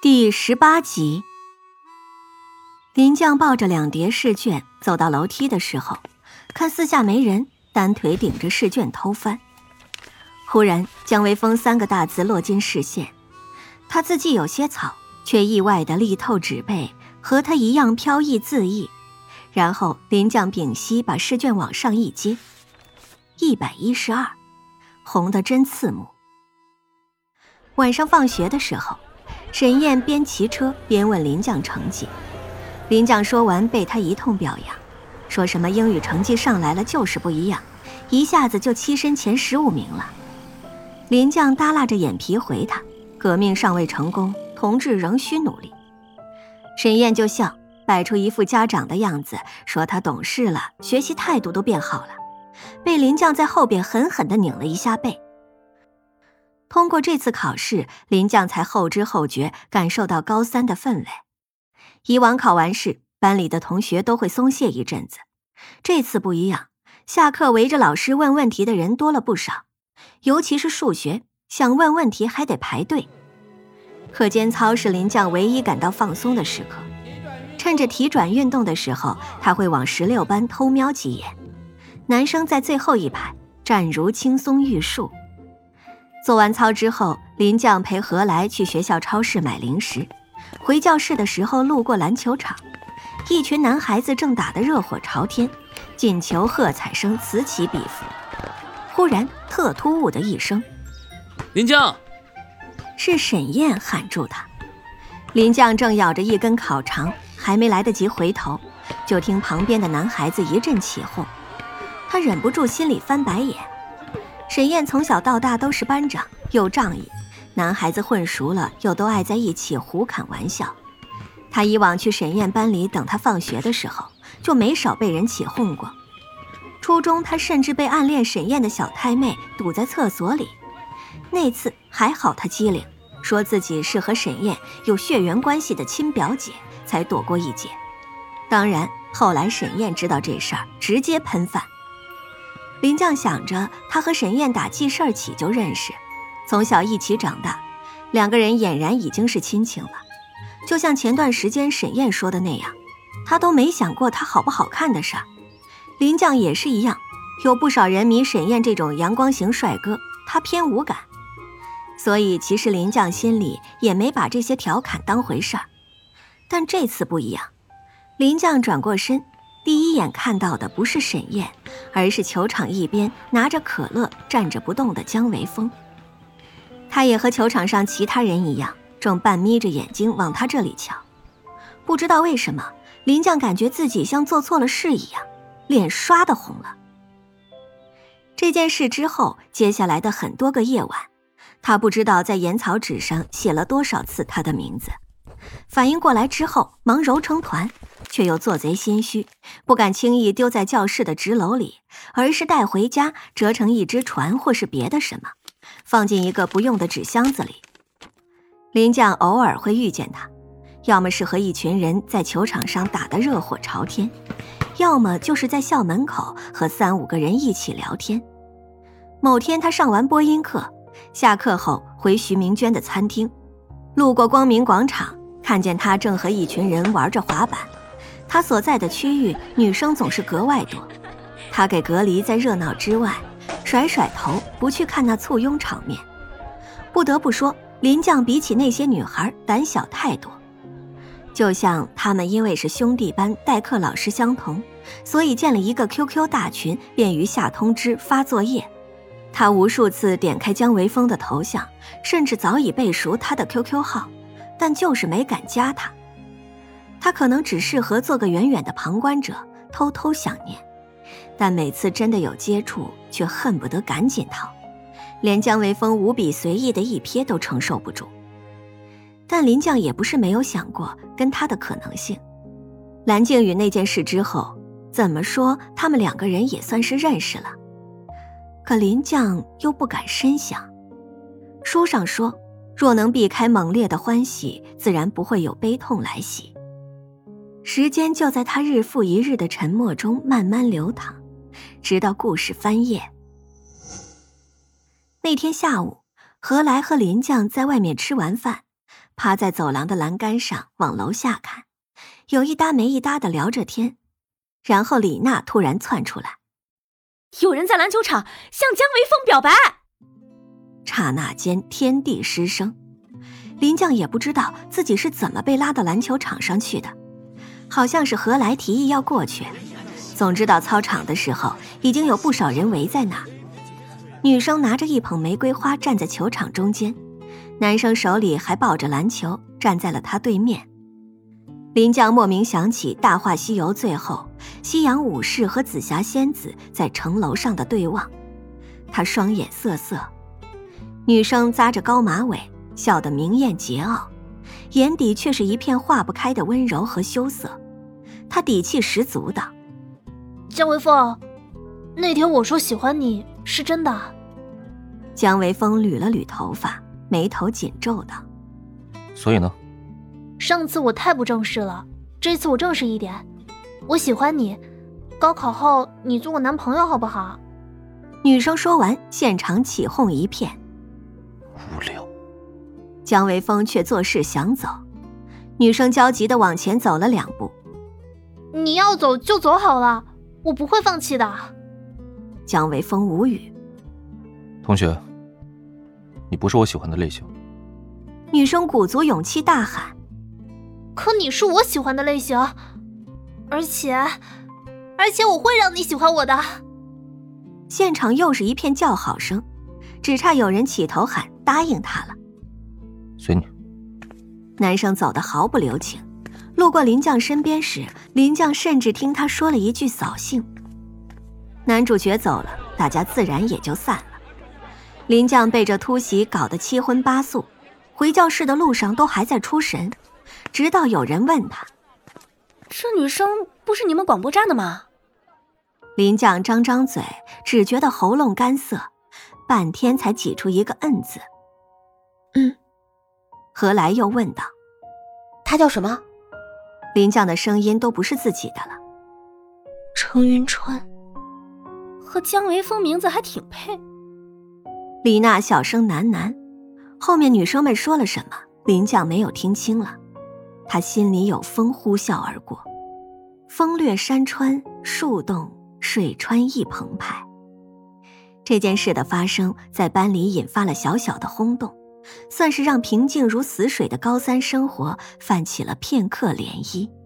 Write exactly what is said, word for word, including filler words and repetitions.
第十八集。林将抱着两叠试卷走到楼梯的时候，看四下没人，单腿顶着试卷偷翻。忽然姜维峰三个大字落进视线，他字迹有些草，却意外的力透纸背，和他一样飘逸恣意。然后林将屏息，把试卷往上一接，一百一十二，红得真刺目。晚上放学的时候，沈燕边骑车边问林将成绩，林将说完被他一通表扬，说什么英语成绩上来了就是不一样，一下子就跻身前十五名了。林将耷拉着眼皮回他，革命尚未成功，同志仍需努力。沈燕就笑，摆出一副家长的样子，说他懂事了，学习态度都变好了，被林将在后边狠狠地拧了一下背。通过这次考试，林将才后知后觉感受到高三的氛围。以往考完试，班里的同学都会松懈一阵子，这次不一样，下课围着老师问问题的人多了不少，尤其是数学，想问问题还得排队。课间操是林将唯一感到放松的时刻，趁着体转运动的时候，他会往十六班偷瞄几眼。男生在最后一排，站如轻松玉树。做完操之后，林将陪何来去学校超市买零食，回教室的时候路过篮球场，一群男孩子正打得热火朝天，进球喝彩声此起彼伏。忽然特突兀的一声， 林将！ 是沈燕喊住他。林将正咬着一根烤肠，还没来得及回头，就听旁边的男孩子一阵起哄，他忍不住心里翻白眼。沈燕从小到大都是班长，又仗义，男孩子混熟了，又都爱在一起胡侃玩笑。他以往去沈燕班里等他放学的时候，就没少被人起哄过。初中他甚至被暗恋沈燕的小太妹堵在厕所里，那次还好他机灵，说自己是和沈燕有血缘关系的亲表姐，才躲过一劫。当然后来沈燕知道这事儿，直接喷饭。林将想着他和沈燕打记事儿起就认识，从小一起长大，两个人俨然已经是亲情了。就像前段时间沈燕说的那样，他都没想过他好不好看的事儿。林将也是一样，有不少人迷沈燕这种阳光型帅哥，他偏无感。所以其实林将心里也没把这些调侃当回事儿。但这次不一样，林将转过身，第一眼看到的不是沈燕，而是球场一边拿着可乐站着不动的姜维峰。他也和球场上其他人一样，正半眯着眼睛往他这里瞧。不知道为什么，林将感觉自己像做错了事一样，脸刷的红了。这件事之后，接下来的很多个夜晚，他不知道在言草纸上写了多少次他的名字。反应过来之后，忙揉成团，却又做贼心虚，不敢轻易丢在教室的纸篓里，而是带回家折成一只船或是别的什么，放进一个不用的纸箱子里。林将偶尔会遇见他，要么是和一群人在球场上打得热火朝天，要么就是在校门口和三五个人一起聊天。某天他上完播音课，下课后回徐明娟的餐厅，路过光明广场，看见他正和一群人玩着滑板。他所在的区域女生总是格外多，他给隔离在热闹之外，甩甩头不去看那簇拥场面。不得不说，林将比起那些女孩胆小太多。就像他们因为是兄弟班，代课老师相同，所以建了一个 Q Q 大群，便于下通知发作业。他无数次点开姜维峰的头像，甚至早已背熟他的 Q Q 号，但就是没敢加他。他可能只适合做个远远的旁观者，偷偷想念，但每次真的有接触，却恨不得赶紧逃，连姜维峰无比随意的一瞥都承受不住。但林将也不是没有想过跟他的可能性。蓝静宇那件事之后，怎么说他们两个人也算是认识了，可林将又不敢深想。书上说，若能避开猛烈的欢喜，自然不会有悲痛来袭。时间就在他日复一日的沉默中慢慢流淌，直到故事翻页。那天下午，何来和林将在外面吃完饭， 趴在走廊的栏杆上往楼下看，有一搭没一搭地聊着天。然后李娜突然窜出来， 有人在篮球场向姜维峰表白。 刹那间天地失声，林将也不知道自己是怎么被拉到篮球场上去的，好像是何来提议要过去。总之到操场的时候，已经有不少人围在那儿。女生拿着一捧玫瑰花站在球场中间，男生手里还抱着篮球站在了他对面。林将莫名想起《大话西游》最后西洋武士和紫霞仙子在城楼上的对望，他双眼涩涩。女生扎着高马尾，笑得明艳桀骜，眼底却是一片化不开的温柔和羞涩。她底气十足的， 姜维峰，那天我说喜欢你是真的。 姜维峰捋了捋头发，眉头紧皱道， 所以呢？ 上次我太不正式了，这次我正式一点。我喜欢你，高考后你做我男朋友好不好？ 女生说完，现场起哄一片。 无聊。 姜维峰却作势想走，女生焦急地往前走了两步。 你要走就走好了，我不会放弃的。 姜维峰无语。 同学，你不是我喜欢的类型。 女生鼓足勇气大喊， 可你是我喜欢的类型，而且而且我会让你喜欢我的。 现场又是一片叫好声，只差有人起头喊答应他了。 随你。 男生走得毫不留情，路过林将身边时，林将甚至听他说了一句扫兴。男主角走了，大家自然也就散了。林将被这突袭搞得七荤八素，回教室的路上都还在出神，直到有人问他， 这女生不是你们广播站的吗？ 林将张张嘴，只觉得喉咙干涩，半天才挤出一个嗯字。嗯。何来又问道， 她叫什么？ 林将的声音都不是自己的了。 程云川，和姜维峰名字还挺配。 李娜小声喃喃，后面女生们说了什么，林将没有听清了。他心里有风呼啸而过，风掠山川，树动水川亦澎湃。这件事的发生在班里引发了小小的轰动，算是让平静如死水的高三生活泛起了片刻涟漪。